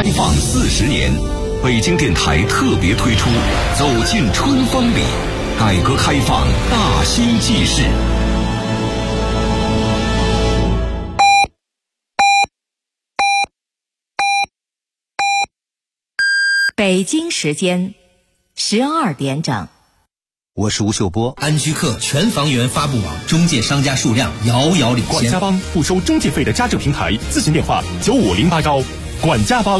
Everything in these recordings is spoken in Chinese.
放40年，北京电台特别推出《走进春风里》，改革开放大新纪事。 北京时间12点整。 我是吴秀波。 安居客全房源发布网中介商家数量遥遥领先。 管家帮不收中介费的家政平台，咨询电话95081。管家帮。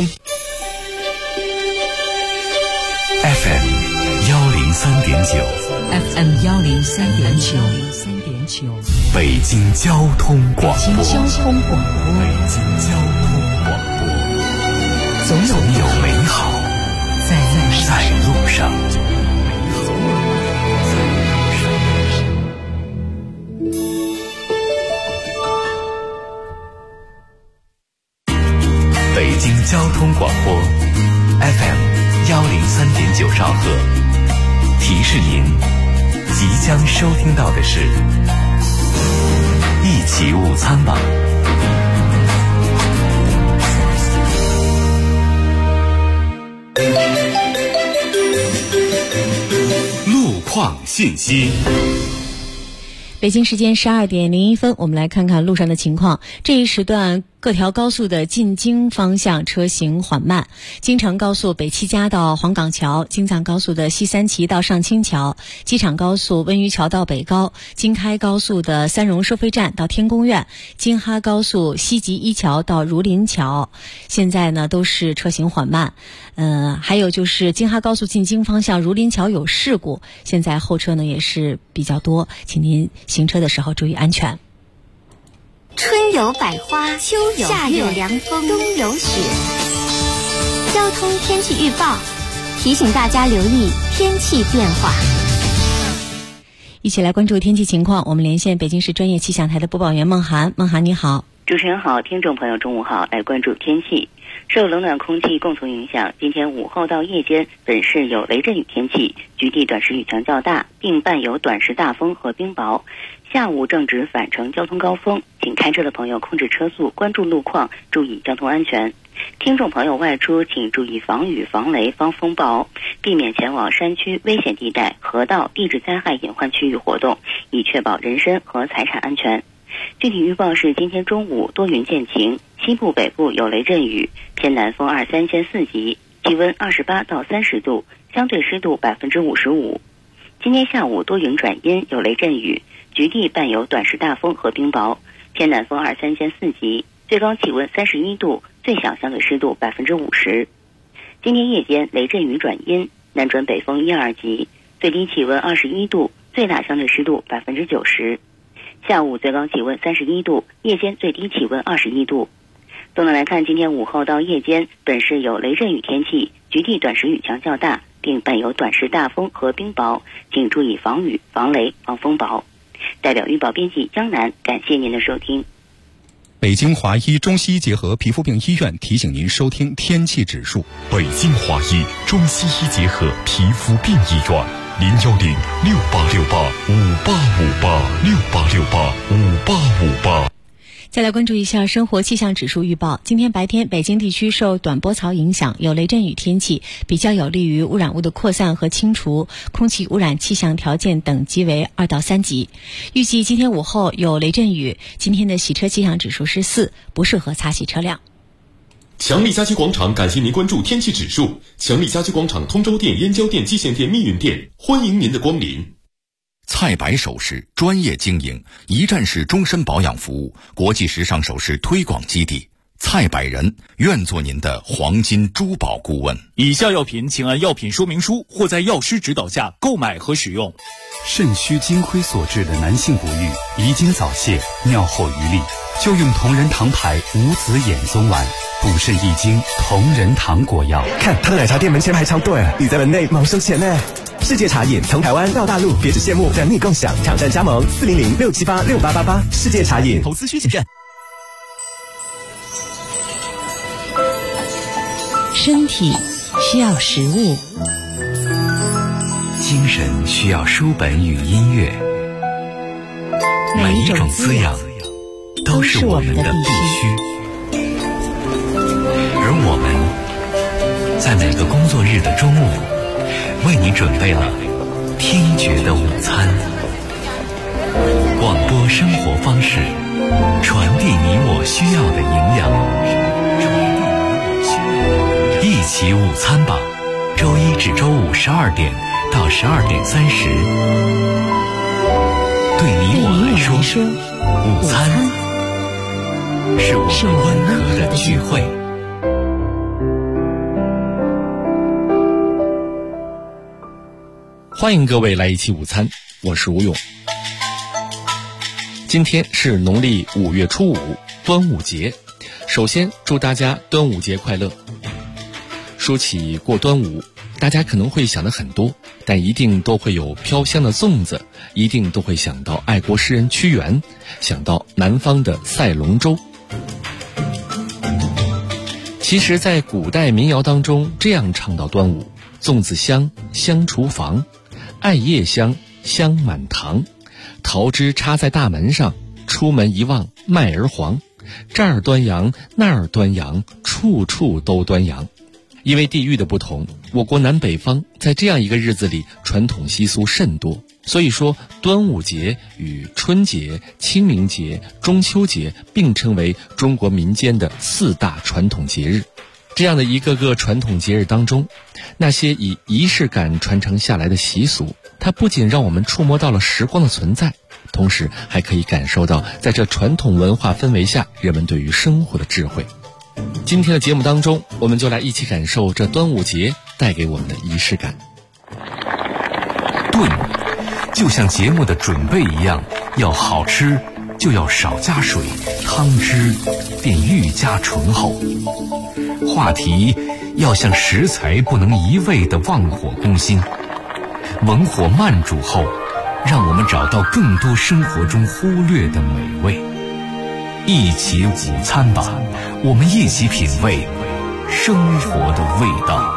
FM 103.9 FM 103.9 北京交通广播。 北京交通广播。总有美好在路上。 北京交通广播 FM 103.9兆赫，提示您即将收听到的是一起午餐吧。路况信息。 北京时间12点01分，我们来看看路上的情况。这一时段各条高速的进京方向车行缓慢，京承高速北七家到黄岗桥，京藏高速的西三旗到上清桥，机场高速温榆桥到北高，京开高速的三荣收费站到天宫苑，京哈高速西吉一桥到儒林桥，现在呢都是车行缓慢。还有就是京哈高速进京方向儒林桥有事故，现在后车呢也是比较多，请您行车的时候注意安全。 春有百花，秋有夏有凉风，冬有雪。交通天气预报提醒大家留意天气变化。 一起来关注天气情况，我们连线北京市专业气象台的播报员孟涵。孟涵你好。 主持人好，听众朋友中午好，来关注天气。受冷暖空气共同影响，今天午后到夜间本市有雷阵雨天气，局地短时雨强较大，并伴有短时大风和冰雹。下午正值返程交通高峰，请开车的朋友控制车速，关注路况，注意交通安全。听众朋友外出请注意防雨、防雷、防风雹，避免前往山区危险地带、河道、地质灾害隐患区域活动，以确保人身和财产安全。具体预报是今天中午多云见晴，西部北部有雷阵雨，偏南风2-3线4级，气温28到30度，相对湿度55%。今天下午多云转阴，有雷阵雨，局地伴有短时大风和冰雹，偏南风2-3线4级，最高气温31度，最小相对湿度50%。今天夜间雷阵雨转阴，南转北风1-2级，最低气温21度，最大相对湿度90%。下午最高气温31度，夜间最低气温21度。总的来看，今天午后到夜间本市有雷阵雨天气，局地短时雨强较大，并伴有短时大风和冰雹，请注意防雨、防雷、防风雹。代表预报编辑江南，感谢您的收听。 北京华医中西医结合皮肤病医院提醒您收听天气指数。 北京华医中西医结合皮肤病医院，0868585858，68585858。 再来关注一下生活气象指数预报。今天白天北京地区受短波槽影响，有雷阵雨天气，比较有利于污染物的扩散和清除，空气污染气象条件等级为2到3级。预计今天午后有雷阵雨，今天的洗车气象指数是4，不适合擦洗车辆。 强力家居广场感谢您关注天气指数。强力家居广场通州店、燕郊店、蓟县店、密云店，欢迎您的光临。 菜百首饰专业经营，一站式终身保养服务，国际时尚首饰推广基地。菜百人愿做您的黄金珠宝顾问。 以下药品请按药品说明书或在药师指导下购买和使用。 肾虚精亏所致的男性不育、遗精早泄、尿后余力，就用同仁堂牌无籽眼松丸，补肾益精，同仁堂果药。 看他的奶茶店门前排长队，你在门内忙收钱呢。世界茶饮从台湾到大陆，别只羡慕，等你共享，抢占加盟400-678-6888。世界茶饮， 投资需谨慎。 身体需要食物， 精神需要书本与音乐，每一种滋养都是我们的必须，而我们在每个工作日的中午，为你准备了听觉的午餐。广播生活方式，传递你我需要的营养。一起午餐吧，周一至周五12点到12点30。对你我来说，午餐是我们温和的聚会。 欢迎各位来一起午餐，我是吴勇。今天是农历5月初5，端午节。首先祝大家端午节快乐。说起过端午，大家可能会想的很多，但一定都会有飘香的粽子，一定都会想到爱国诗人屈原，想到南方的赛龙舟。其实在古代民谣当中这样唱到端午：粽子香，香厨房，艾叶香，香满堂，桃枝插在大门上，出门一望麦儿黄，这儿端阳，那儿端阳，处处都端阳。因为地域的不同，我国南北方在这样一个日子里传统习俗甚多，所以说端午节与春节、清明节、中秋节并称为中国民间的4大传统节日。这样的一个个传统节日当中，那些以仪式感传承下来的习俗，它不仅让我们触摸到了时光的存在，同时还可以感受到在这传统文化氛围下人们对于生活的智慧。今天的节目当中，我们就来一起感受这端午节带给我们的仪式感。 炖就像节目的准备一样，要好吃就要少加水，汤汁便愈加醇厚。话题要像食材不能一味地忘火攻心，文火慢煮后，让我们找到更多生活中忽略的美味。一起午餐吧，我们一起品味生活的味道。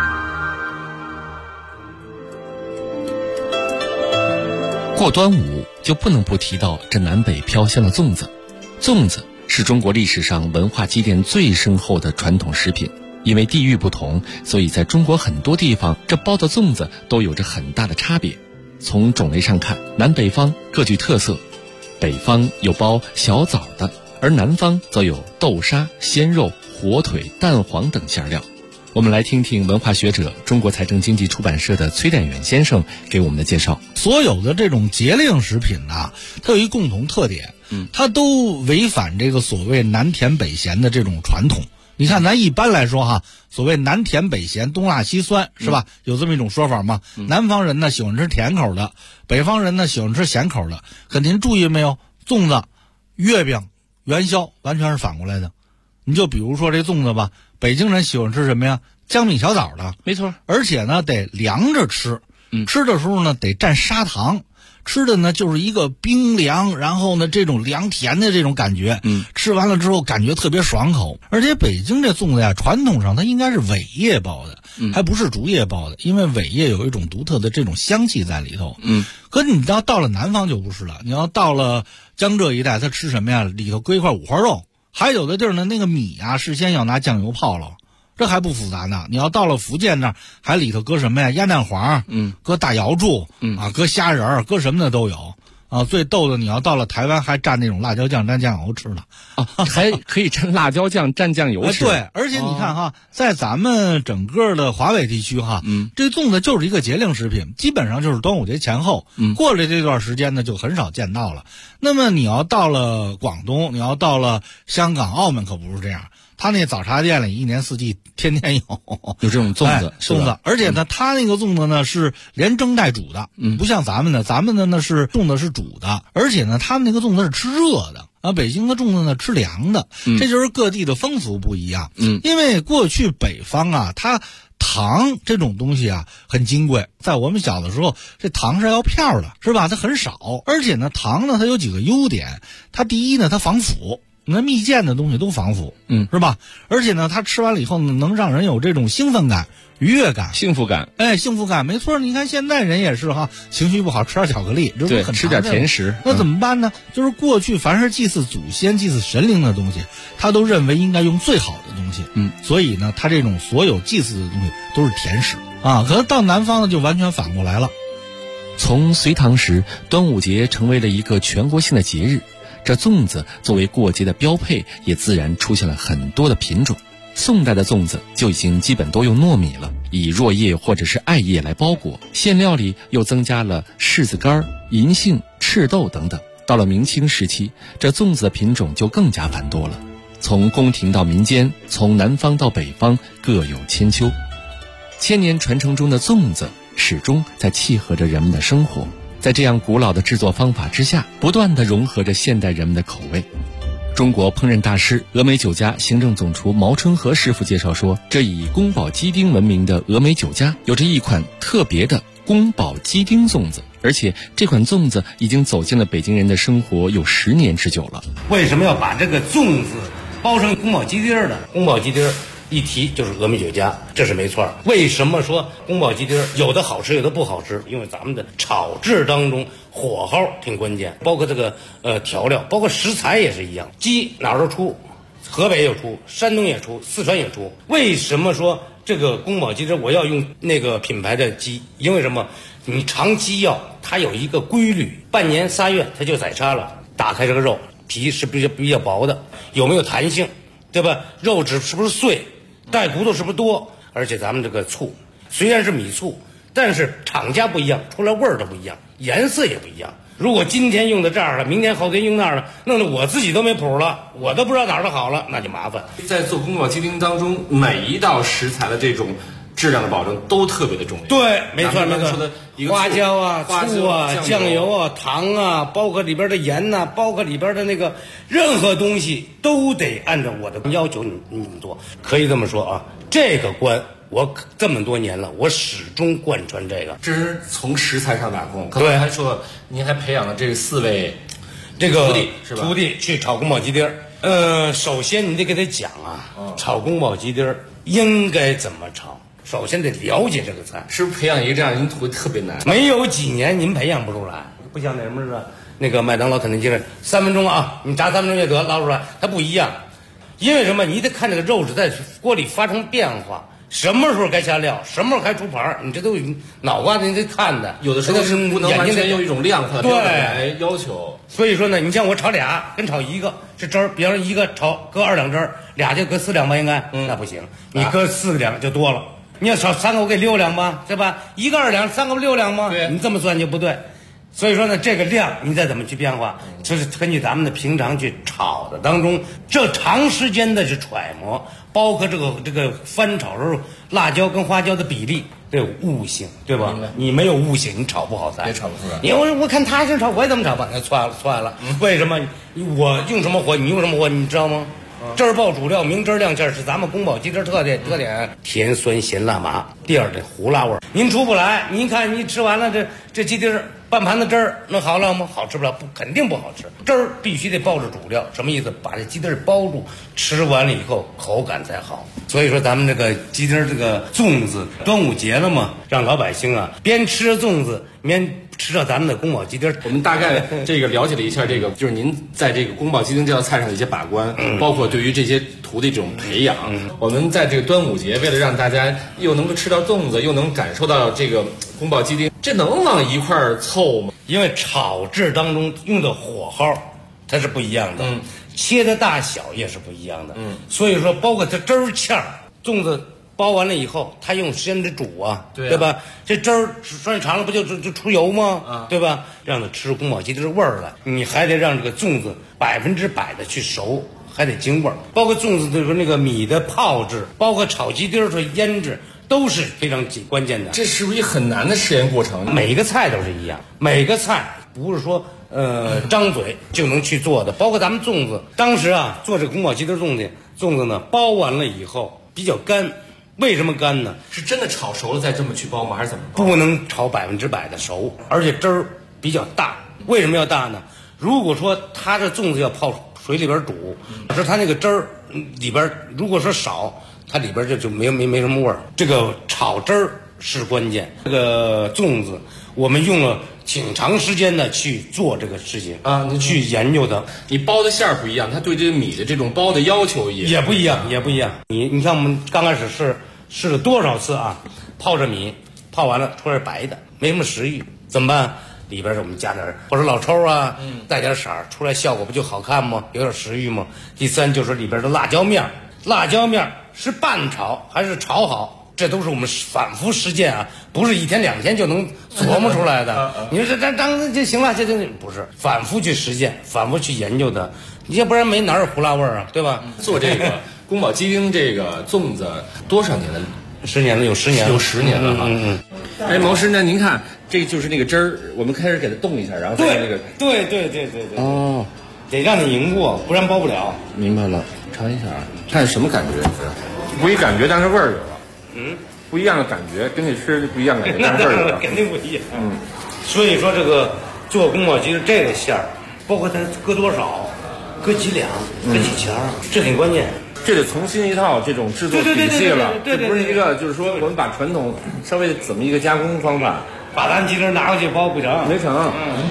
过端午就不能不提到这南北飘香的粽子。粽子是中国历史上文化积淀最深厚的传统食品，因为地域不同，所以在中国很多地方这包的粽子都有着很大的差别。从种类上看，南北方各具特色，北方有包小枣的，而南方则有豆沙、鲜肉、火腿、蛋黄等馅料。我们来听听文化学者、中国财政经济出版社的崔典远先生给我们的介绍。 所有的这种节令食品呢，它有一共同特点，它都违反这个所谓南甜北咸的这种传统。你看咱一般来说哈，所谓南甜北咸，东辣西酸，是吧？有这么一种说法吗？南方人呢喜欢吃甜口的，北方人呢喜欢吃咸口的。可您注意没有，粽子、月饼、元宵完全是反过来的。你就比如说这粽子吧，北京人喜欢吃什么呀？江米小枣的， 没错， 而且呢得凉着吃，吃的时候呢得蘸砂糖，吃的呢就是一个冰凉，然后呢这种凉甜的这种感觉，吃完了之后感觉特别爽口。而且北京这粽子呀，传统上它应该是苇叶包的，还不是竹叶包的，因为苇叶有一种独特的这种香气在里头。可你要到了南方就不是了，你要到了江浙一带，它吃什么呀？里头搁一块五花肉。还有的地儿呢，那个米啊，事先要拿酱油泡了，这还不复杂呢。你要到了福建那儿，还里头搁什么呀？鸭蛋黄，搁大瑶柱，搁虾仁儿，搁什么的都有。啊，最逗的，你要到了台湾，还蘸那种辣椒酱蘸酱油吃呢。 还可以蘸辣椒酱蘸酱油吃。 对，而且你看哈，在咱们整个的华北地区哈，这粽子就是一个节令食品，基本上就是端午节前后，过了这段时间呢，就很少见到了。那么你要到了广东，你要到了香港、澳门，可不是这样。他那早茶店里一年四季天天有这种粽子， 粽子，而且呢，他那个粽子呢是连蒸带煮的，不像咱们的呢是粽子是煮的，而且呢，他们那个粽子是吃热的啊，北京的粽子呢吃凉的，这就是各地的风俗不一样。因为过去北方啊，它糖这种东西啊很金贵，在我们小的时候，这糖是要票的，是吧？它很少，而且呢，糖呢它有几个优点，它第一呢它防腐。 那蜜饯的东西都防腐，是吧？而且呢，它吃完了以后呢，能让人有这种兴奋感、愉悦感、 幸福感。 幸福感，没错。你看现在人也是哈，情绪不好，吃点巧克力，这对， 很吃点甜食。 那怎么办呢？就是过去凡是祭祀祖先、祭祀神灵的东西，他都认为应该用最好的东西，所以呢，他这种所有祭祀的东西都是甜食啊。可是到南方呢，就完全反过来了。 从隋唐时，端午节成为了一个全国性的节日，这粽子作为过节的标配，也自然出现了很多的品种。宋代的粽子就已经基本都用糯米了，以箬叶或者是艾叶来包裹，馅料里又增加了柿子干、银杏、赤豆等等。到了明清时期，这粽子的品种就更加繁多了，从宫廷到民间，从南方到北方，各有千秋。千年传承中的粽子始终在契合着人们的生活，在这样古老的制作方法之下，不断地融合着现代人们的口味。中国烹饪大师、峨眉酒家行政总厨毛春和师傅介绍说，这以宫保鸡丁闻名的峨眉酒家有着一款特别的宫保鸡丁粽子，而且这款粽子已经走进了北京人的生活有10年之久了。 为什么要把这个粽子包成宫保鸡丁呢？宫保鸡丁一提就是峨眉酒家，这是没错。为什么说宫保鸡丁有的好吃有的不好吃？因为咱们的炒制当中火候挺关键，包括这个调料，包括食材也是一样。鸡哪儿都出，河北也出，山东也出，四川也出。为什么说这个宫保鸡丁我要用那个品牌的鸡？因为什么？你尝鸡药它有一个规律，半年3月它就宰杀了，打开这个肉皮是比较薄的，有没有弹性，对吧？肉质是不是碎，带骨头是不是多？而且咱们这个醋虽然是米醋，但是厂家不一样，出来味儿都不一样，颜色也不一样。如果今天用到这儿了，明天后天用那儿了，弄得我自己都没谱了，我都不知道哪儿的好了，那就麻烦。 在做宫保鸡丁当中，每一道食材的这种质量的保证都特别的重要。 对，没错没错。 说的花椒啊、醋啊、酱油啊、糖啊，包括里边的盐呐、包括里边的那个任何东西都得按照我的要求你做。可以这么说啊，这个关我这么多年了，我始终贯穿这个。 这是从食材上打工。 对， 还说您还培养了这4位这个徒弟是吧？ 徒弟去炒宫保鸡丁。首先你得给他讲啊，炒宫保鸡丁应该怎么炒。首先得了解这个菜， 是不是培养一个这样一个徒弟特别难？ 没有几年您培养不出来，不像那什么似的，那个麦当劳肯德基似的，3分钟啊，你炸3分钟就得捞出来，它不一样。因为什么？你得看这个肉质在锅里发生变化，什么时候该下料，什么时候该出盘，你这都脑瓜子你得看的。 有的时候是不能完全用一种量化的标准来要求。 所以说呢，你像我炒俩跟炒一个这汁儿，比方说一个炒搁2两汁儿，俩就搁4两吧，应该，那不行，你搁4两就多了。你要炒3个，我给6两吧，对吧？一个2两，3个不6两吗？对，你这么算就不对。所以说呢，这个量你再怎么去变化，就是根据咱们的平常去炒的当中，这长时间的去揣摩，包括这个翻炒时候辣椒跟花椒的比例得有悟性，对吧？你没有悟性，你炒不好菜， 也炒不出来。 因为我看他是炒，我也这么炒吧，那错了。为什么？我用什么火，你用什么火，你知道吗？汁儿爆主料，明汁亮馅是咱们宫保鸡丁特点，甜酸咸辣麻。第二，这胡辣味儿，您出不来。您看，你吃完了这鸡丁半盘子汁儿，能好了吗？好吃不了，肯定不好吃。汁儿必须得包着主料，什么意思？把这鸡丁包住，吃完了以后口感才好。所以说，咱们这个鸡丁这个粽子，端午节了嘛，让老百姓啊边吃粽子边吃到咱们的宫保鸡丁。 我们大概这个了解了一下这个，就是您在这个宫保鸡丁这道菜上的一些把关，包括对于这些徒弟这种培养。我们在这个端午节，为了让大家又能够吃到粽子，又能感受到这个宫保鸡丁，这能往一块儿凑吗？ 因为炒制当中用的火候它是不一样的，切的大小也是不一样的，所以说包括它汁儿芡儿，粽子包完了以后，它用时间得煮啊，对吧？这汁儿时间长了不就出油吗？对吧？让它吃出宫保鸡丁味儿来，你还得让这个粽子100%的去熟，还得京味儿。包括粽子的那个米的泡制，包括炒鸡丁的腌制，都是非常关键的。 这是不是一个很难的实验过程？ 每个菜都是一样，每个菜不是说张嘴就能去做的。包括咱们粽子，当时啊做这宫保鸡丁粽子呢，包完了以后比较干。为什么干呢？ 是真的炒熟了再这么去包吗？还是怎么包？ 不能炒100%的熟，而且汁儿比较大。为什么要大呢？如果说它这粽子要泡水里边煮，是它那个汁儿里边如果说少，它里边就没什么味儿。这个炒汁儿是关键。这个粽子我们用了挺长时间的去做这个事情啊， 你去研究它。 你包的馅儿不一样，它对这个米的这种包的要求也不一样。你看我们刚开始试了多少次啊？泡着米，泡完了出来白的，没什么食欲，怎么办？里边我们加点或者老抽啊，带点色儿，出来效果不就好看吗？有点食欲吗？第三就是里边的辣椒面是半炒还是炒好？这都是我们反复实践啊，不是1天2天就能琢磨出来的。你说这当就行了，这不是反复去实践，反复去研究的，要不然没哪有胡辣味儿啊，对吧？ 做这个宫保鸡丁这个粽子多少年了 ？10年了，有10年了， 有10年了哈。哎，毛师，那您看，这就是那个汁儿，我们开始给它冻一下，然后再那个。 对。 哦， 得让你凝固，不然包不了。 明白了，尝一下啊，看什么感觉？不一感觉，但是味儿有了。不一样的感觉，跟你吃的不一样感觉，但是味儿有了。 肯定不一样。所以说这个做宫保鸡丁这个馅儿，包括它搁多少，搁几两，搁几钱，这挺关键。 这得重新一套这种制作体系了，这不是一个就是说我们把传统稍微怎么一个加工方法， 把咱鸡丁拿回去包不成， 没成。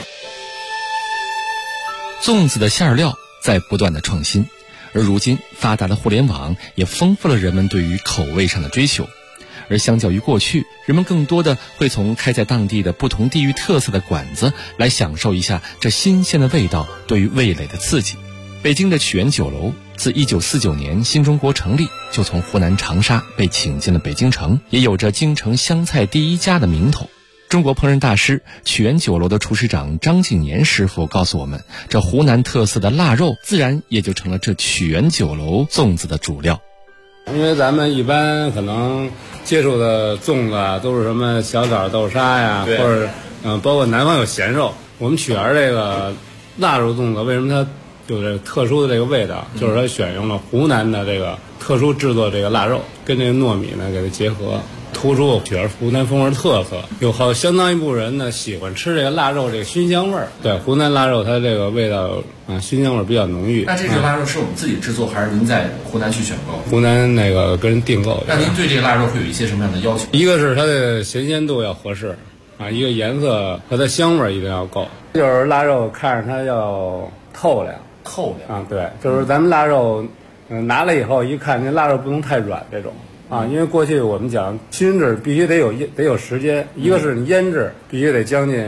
粽子的馅料在不断的创新，而如今发达的互联网也丰富了人们对于口味上的追求，而相较于过去，人们更多的会从开在当地的不同地域特色的馆子来享受一下这新鲜的味道对于味蕾的刺激。北京的曲园酒楼自1949年新中国成立，就从湖南长沙被请进了北京城，也有着京城湘菜第一家的名头。中国烹饪大师曲园酒楼的厨师长张敬年师傅告诉我们，这湖南特色的腊肉自然也就成了这曲园酒楼粽子的主料。 因为咱们一般可能接触的粽子啊，都是什么小枣豆沙呀，或者包括南方有咸肉。我们曲园这个腊肉粽子，为什么它有这特殊的这个味道？就是它选用了湖南的这个特殊制作这个腊肉，跟这个糯米呢给它结合，突出曲园湖南风味特色。有相当一部分人呢喜欢吃这个腊肉这个熏香味儿。对，湖南腊肉它这个味道熏香味儿比较浓郁。 那这个腊肉是我们自己制作，还是您在湖南去选购？ 湖南那个跟人订购。 那您对这个腊肉会有一些什么样的要求？ 一个是它的咸鲜度要合适一个颜色和它香味一定要够。就是腊肉看着它要透亮对，就是咱们腊肉拿来以后一看，那腊肉不能太软这种因为过去我们讲熏制必须得有时间，一个是你腌制必须得将近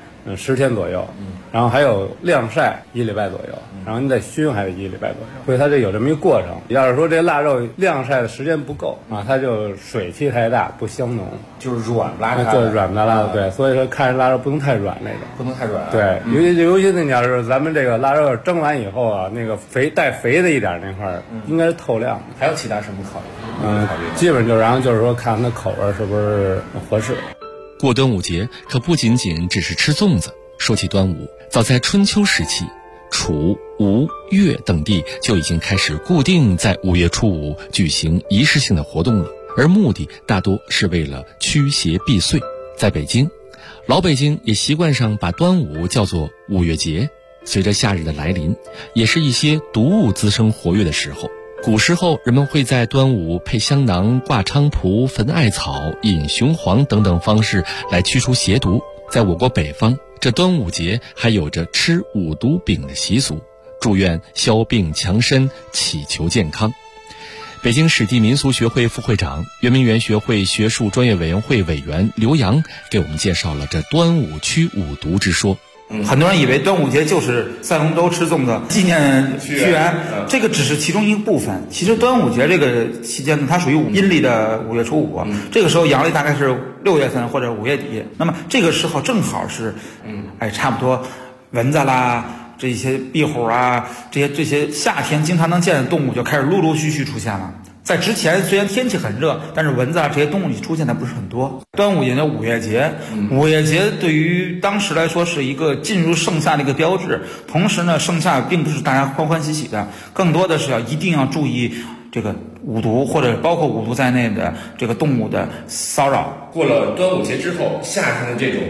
10天左右，然后还有晾晒1礼拜左右，然后你再熏还得1礼拜左右，所以它这有这么一个过程。要是说这腊肉晾晒的时间不够它就水汽太大，不香浓， 就是软不拉的， 就是软不拉拉的。对，所以说看着腊肉不能太软那种， 不能太软。 对，尤其那要是咱们这个腊肉蒸完以后那个带肥的一点那块儿，应该是透亮的。 还有其他什么考虑？ 基本然后就是说看它口味是不是合适。 过端午节可不仅仅只是吃粽子。说起端午，早在春秋时期，楚、吴、越等地就已经开始固定在5月初5举行仪式性的活动了，而目的大多是为了驱邪避祟。在北京，老北京也习惯上把端午叫做5月节。随着夏日的来临，也是一些毒物滋生活跃的时候。古时候人们会在端午配香囊、挂菖蒲、焚艾草、饮雄黄等等方式来驱除邪毒。在我国北方，这端午节还有着吃五毒饼的习俗，祝愿消病强身，祈求健康。北京史地民俗学会副会长、圆明园学会学术专业委员会委员刘洋给我们介绍了这端午驱五毒之说。 很多人以为端午节就是赛龙舟、吃粽子、纪念屈原，这个只是其中一个部分。其实端午节这个期间呢，它属于阴历的5月初5，这个时候阳历大概是6月份或者5月底。那么这个时候正好是，差不多蚊子啦、这些壁虎啊，这些夏天经常能见的动物就开始陆陆续续出现了。在之前虽然天气很热，但是蚊子这些动物出现的不是很多。端午节的5月节，5月节对于当时来说是一个进入盛夏的一个标志。同时呢，盛夏并不是大家欢欢喜喜的，更多的是一定要注意这个五毒或者包括五毒在内的这个动物的骚扰。 过了端午节之后，夏天的这种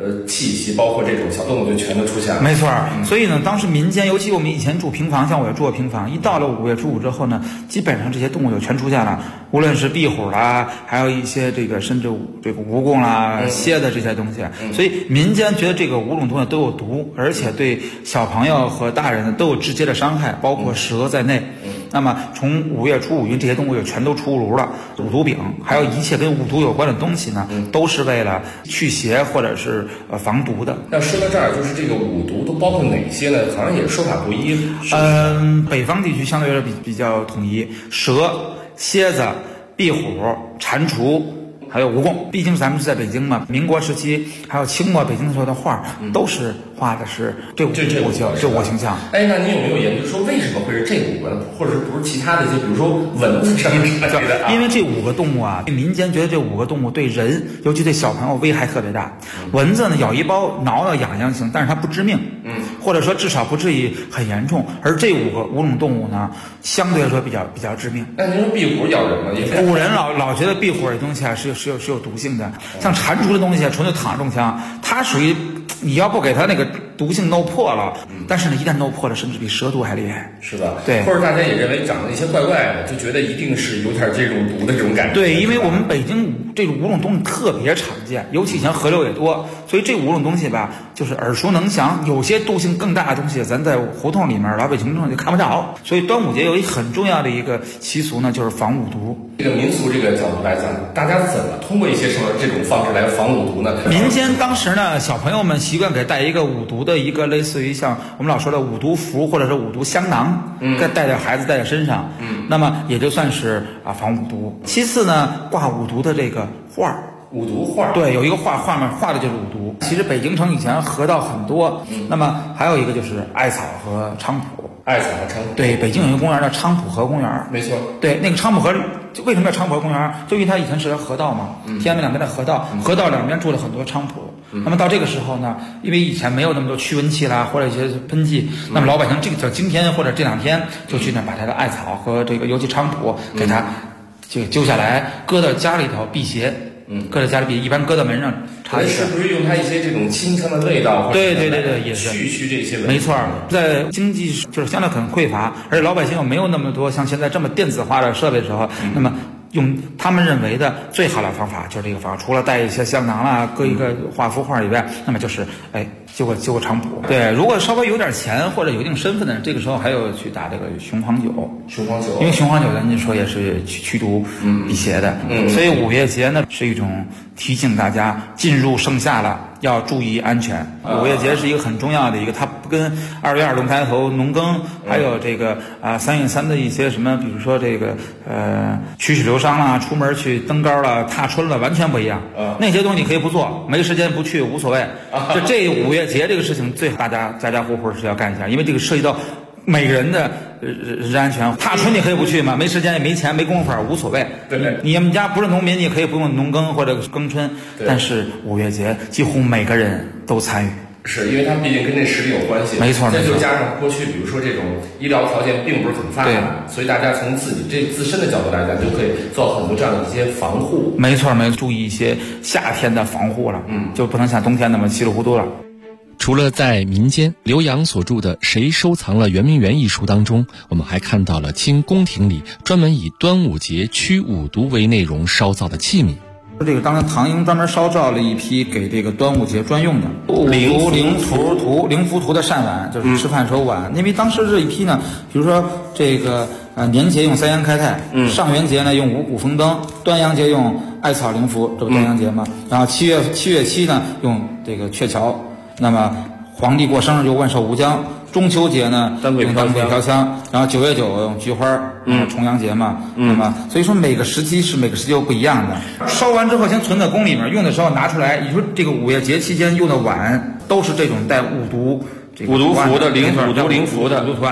气息，包括这种小动物就全都出现了。 没错，所以呢，当时民间，尤其我们以前住平房，像我也住过平房，一到了5月初5之后呢，基本上这些动物就全出现了，无论是壁虎啦，还有一些这个甚至这个蜈蚣啦、蝎子这些东西，所以民间觉得这个5种东西都有毒，而且对小朋友和大人都有直接的伤害，包括蛇在内。那么从5月初5，因为这些动物就全都出炉了，五毒饼，还有一切跟五毒有关的东西呢，都是为了驱邪或者是防毒的。 那说到这儿，就是这个五毒都包括哪些呢？好像也说法不一。 北方地区相对来说比较统一，蛇、蝎子、壁虎、蟾蜍。还有蜈蚣，毕竟咱们是在北京嘛，民国时期还有清末北京的时候的画，都是画的是这五个形象。 哎，那你有没有研究说为什么会是这5个呢？或者是不是其他的一些，比如说蚊子什么之类的？ 因为这5个动物啊，民间觉得这5个动物对人，尤其对小朋友危害特别大。蚊子呢咬一包挠痒痒行，但是它不致命，或者说至少不至于很严重。而这5种动物呢，相对来说比较致命。 那您说壁虎咬人吗？ 古人老觉得壁虎这东西啊是有毒性的，像蟾蜍的东西啊，纯粹躺着中枪，它属于你要不给它那个毒性弄破了，但是呢，一旦弄破了，甚至比蛇毒还厉害。 是的， 对。 或者大家也认为长得一些怪怪的，就觉得一定是有点这种毒的这种感觉。 对，因为我们北京这种5种东西特别常见，尤其以前河流也多，所以这5种东西吧，就是耳熟能详。有些毒性更大的东西，咱在胡同里面、老百姓中就看不着。所以端午节有一很重要的一个习俗呢，就是防五毒。 这个民俗这个角度来讲，大家怎么通过一些什么这种方式来防五毒呢？ 民间当时呢，小朋友们习惯给带一个五毒的一个类似于像我们老说的五毒符或者是五毒香囊，带着孩子带在身上，那么也就算是防五毒。其次呢，挂五毒的这个画。 五毒画， 对，有一个画面画的就是五毒。其实北京城以前河道很多，那么还有一个就是艾草和菖蒲。 艾草和菖蒲。 对，北京有一个公园叫菖蒲河公园。 没错。 对，那个菖蒲河为什么叫菖蒲河公园？就因为它以前是条河道嘛，天安门两边的河道，河道两边住了很多菖蒲。那么到这个时候呢，因为以前没有那么多驱蚊器啦，或者一些喷剂，那么老百姓这个今天或者这2天就去那把它的艾草和这个尤其菖蒲给它这个揪下来，搁到家里头辟邪。搁在家里一般搁到门上插一是不是用它一些这种清香的味道？ 对，也是驱这些蚊子。 没错，在经济就是相对很匮乏，而且老百姓又没有那么多像现在这么电子化的设备的时候，那么用他们认为的最好的方法就是这个方法，除了带一些香囊啦，搁一个画幅画以外，那么就是揪个菖蒲。对，如果稍微有点钱或者有一定身份的人，这个时候还有去打这个雄黄酒。因为雄黄酒咱就说也是驱毒辟邪的。所以5月节呢是一种提醒大家进入盛夏了，要注意安全。5月节是一个很重要的一个，它不跟2月2龙抬头、农耕，还有这个3月3的一些什么，比如说这个曲水流觞啦、出门去登高了、踏春了，完全不一样。那些东西你可以不做，没时间不去无所谓。这5月节这个事情，最好大家家户户是要干一下，因为这个涉及到每个人的人安全。踏春你可以不去嘛，没时间也没钱没功夫无所谓。 对， 你们家不是农民，你可以不用农耕或者耕春，但是5月节几乎每个人都参与。 是因为它毕竟跟这实力有关系， 没错。 再就加上过去，比如说这种医疗条件并不是很发达，所以大家从自身的角度来讲，就可以做很多这样的一些防护。 没错，注意一些夏天的防护了，就不能像冬天那么稀里糊涂了。 除了在民间，刘洋所著的《谁收藏了圆明园》一书当中，我们还看到了清宫廷里专门以端午节驱五毒为内容烧造的器皿。 这个当时唐英专门烧造了一批给这个端午节专用的灵符图的扇碗，就是吃饭时候碗。因为当时这一批呢，比如说这个年节用3阳开泰，上元节呢用五谷丰登，端阳节用艾草灵符，这不端阳节嘛。然后七月7呢用这个鹊桥，那么皇帝过生日就万寿无疆。中秋节呢用当归飘香，然后9月9用菊花，重阳节嘛，那么所以说每个时期又不一样的。烧完之后先存在宫里面，用的时候拿出来。你说这个5月节期间用的碗都是这种带五毒符的五毒灵符的五毒图案的。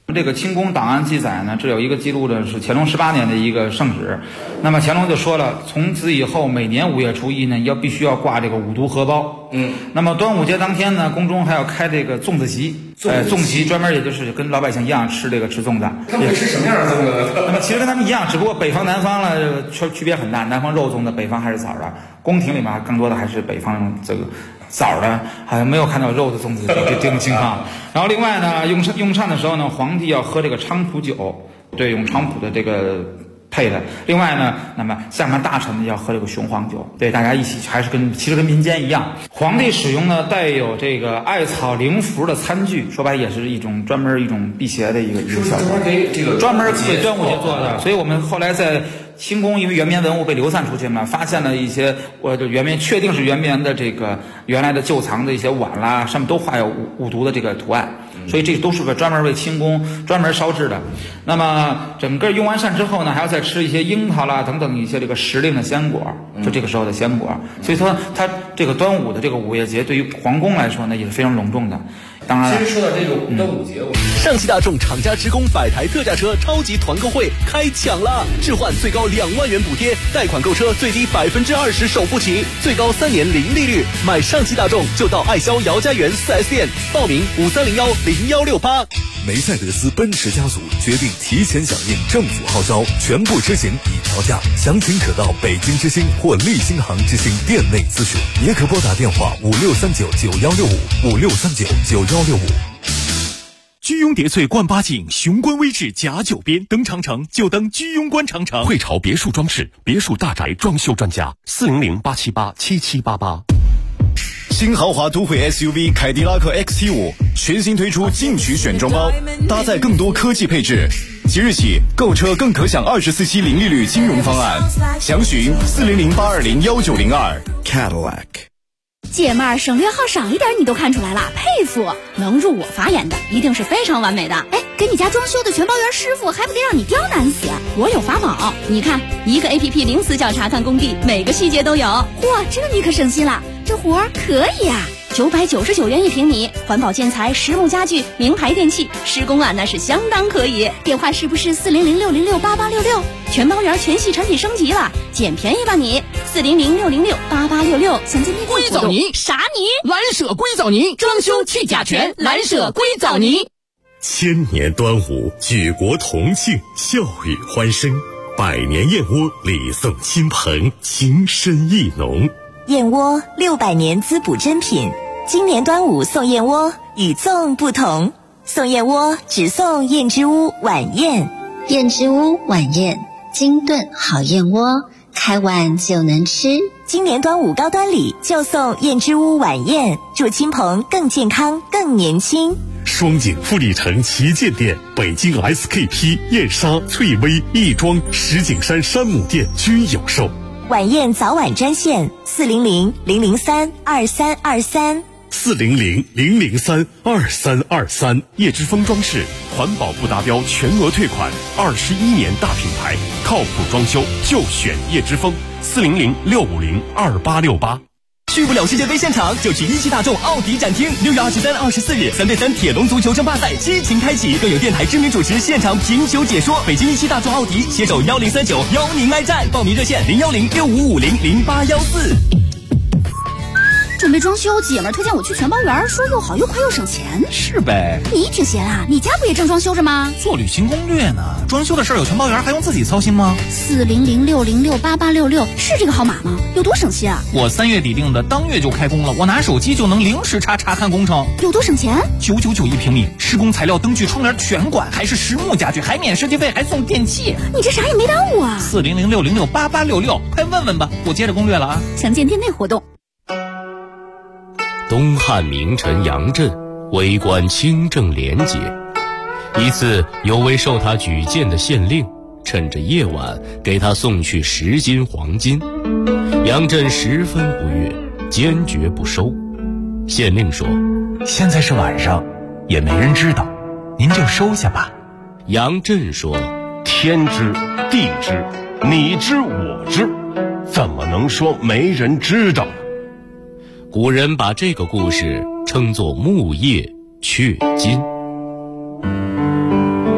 这个清宫档案记载呢，这有一个记录的是乾隆18年的一个圣旨。那么乾隆就说了，从此以后每年5月初1呢，必须要挂这个5毒荷包。那么端午节当天呢，宫中还要开这个粽子席，粽席专门也就是跟老百姓一样吃粽子。 他们吃什么样的粽子？ 那么其实跟他们一样，只不过北方南方呢区别很大，南方肉粽的，北方还是枣的。宫廷里面更多的还是北方这个枣的，好像没有看到肉的粽子这种情况。然后另外呢，用膳的时候呢，皇帝要喝这个菖蒲酒，对，用菖蒲的这个配的。另外呢，那么下面大臣要喝这个雄黄酒，对，大家一起还是其实跟民间一样。皇帝使用呢带有这个艾草灵符的餐具，说白也是专门一种辟邪的一个效果，专门给端午节做的。所以我们后来在清宫因为圆棉文物被流散出去嘛，发现了一些圆棉确定是圆棉的这个原来的旧藏的一些碗啦，上面都画有五毒的这个图案，所以这都是专门为清宫专门烧制的。那么整个用完膳之后呢，还要再吃一些樱桃啦等等一些这个时令的鲜果，就这个时候的鲜果。所以说它这个端午的这个午夜节对于皇宫来说呢也是非常隆重的。当然了， 其实说到这个端午节， 上汽大众厂家职工100台特价车超级团购会开抢了，置换最高2万元补贴，贷款购车最低20%首付起，最高3年零利率。买上汽大众就到爱肖姚家园4S店，报名53010168。 梅赛德斯奔驰家族决定提前响应政府号召，全部车型一条价，详情可到北京之星或利星行之星店内咨询，也可拨打电话5639916556399165。 居庸叠翠冠八景，雄关微志甲9边，登长城就登居庸关长城。 汇潮别墅装饰，别墅大宅装修专家，400-878-7788。 新豪华都会 SUV 凯迪拉克 XT5 全新推出进取选装包，搭载更多科技配置。即日起购车更可享24期零利率金融方案，详询400-820-1902。 Cadillac。 姐妹儿，省略号少一点你都看出来了，佩服！能入我法眼的一定是非常完美的。哎，给你家装修的全包圆师傅还不得让你刁难死？我有法宝，你看，一个 APP 零死角查看工地，每个细节都有。嚯，这你可省心了，这活儿可以啊！999元1平米，环保建材、实木家具、名牌电器，施工啊那是相当可以。电话是不是400-606-8866？全包圆全系产品升级了，捡便宜吧你！400-606-8866，详见面。 硅藻泥啥泥？ 蓝舍硅藻泥，装修去甲醛，蓝舍硅藻泥。 千年端午，举国同庆，笑语欢声。100年燕窝，礼送亲朋，情深意浓。 燕窝600年滋补珍品，今年端午送燕窝，与粽不同。送燕窝只送燕之屋晚宴， 燕之屋晚宴，精炖好燕窝，开碗就能吃。 今年端午高端礼就送燕之屋晚宴，祝亲朋更健康更年轻。 双井富力城旗舰店、北京 SKP、燕莎、翠微、亦庄、石景山山姆店均有售。 晚宴早晚专线400-003-2323。 400-003-2323。叶之峰装饰，环保不达标全额退款，21年大品牌，靠谱装修就选叶之峰。400-650-2868。 去不了世界杯现场，就去一汽大众奥迪展厅。6月23、24日3对3铁笼足球争霸赛激情开启，更有电台知名主持现场评球解说。北京一汽大众奥迪携手1039邀您来战，报名热线010-6550-0814。 准备装修，姐们推荐我去全包园，说又好又快又省钱。 是呗， 你挺闲啊，你家不也正装修着吗？ 做旅行攻略呢，装修的事儿有全包园还用自己操心吗 ？400-606-8866是这个号码吗？有多省心啊？ 我3月底定的，当月就开工了，我拿手机就能零时查看工程。 有多省钱 ？9991平米，施工材料、灯具、窗帘全管，还是实木家具，还免设计费，还送电器。 你这啥也没耽误啊 ！400-606-8866，快问问吧，我接着攻略了啊。 详见店内活动。 东汉名臣杨震为官清正廉洁，一次有位受他举荐的县令趁着夜晚给他送去10斤黄金，杨震十分不悦，坚决不收。县令说：“ 现在是晚上，也没人知道，您就收下吧。” 杨震说：“ 天知地知，你知我知，怎么能说没人知道呢？” 古人把这个故事称作木叶雀金。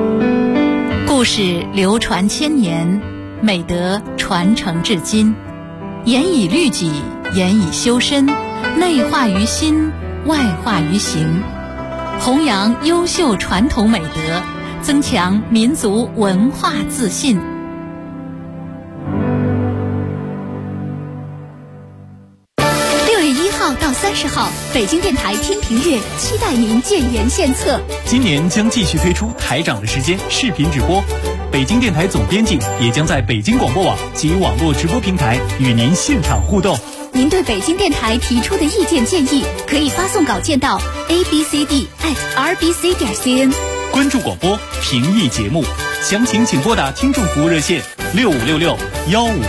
史流传千年，美德传承至今。严以律己，严以修身，内化于心，外化于行，弘扬优秀传统美德，增强民族文化自信。6月1号到30号，北京电台听评乐，期待您建言献策。 今年将继续推出台长的时间视频直播，北京电台总编辑也将在北京广播网及网络直播平台与您现场互动。 您对北京电台提出的意见建议，可以发送稿件到 abcd@rbc.cn。 关注广播，评议节目，详情请拨打听众服务热线656615。